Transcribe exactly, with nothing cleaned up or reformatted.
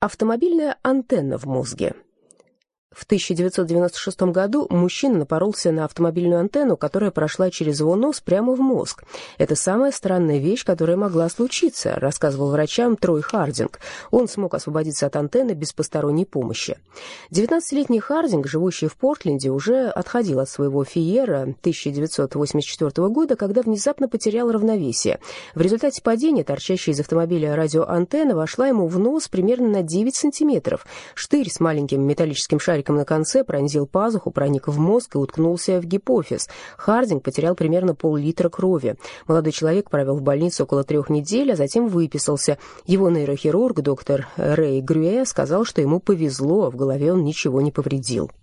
Автомобильная антенна в мозге. В тысяча девятьсот девяносто шестом году мужчина напоролся на автомобильную антенну, которая прошла через его нос прямо в мозг. Это самая странная вещь, которая могла случиться, рассказывал врачам Трой Хардинг. Он смог освободиться от антенны без посторонней помощи. девятнадцатилетний Хардинг, живущий в Портленде, уже отходил от своего Фиера тысяча девятьсот восемьдесят четвёртого года, когда внезапно потерял равновесие. В результате падения торчащая из автомобиля радиоантенна вошла ему в нос примерно на девять сантиметров. Штырь с маленьким металлическим шариком на конце пронзил пазуху, проник в мозг и уткнулся в гипофиз. Хардинг потерял примерно пол-литра крови. Молодой человек провел в больнице около трех недель, а затем выписался. Его нейрохирург, доктор Рэй Грюэ, сказал, что ему повезло, в голове он ничего не повредил.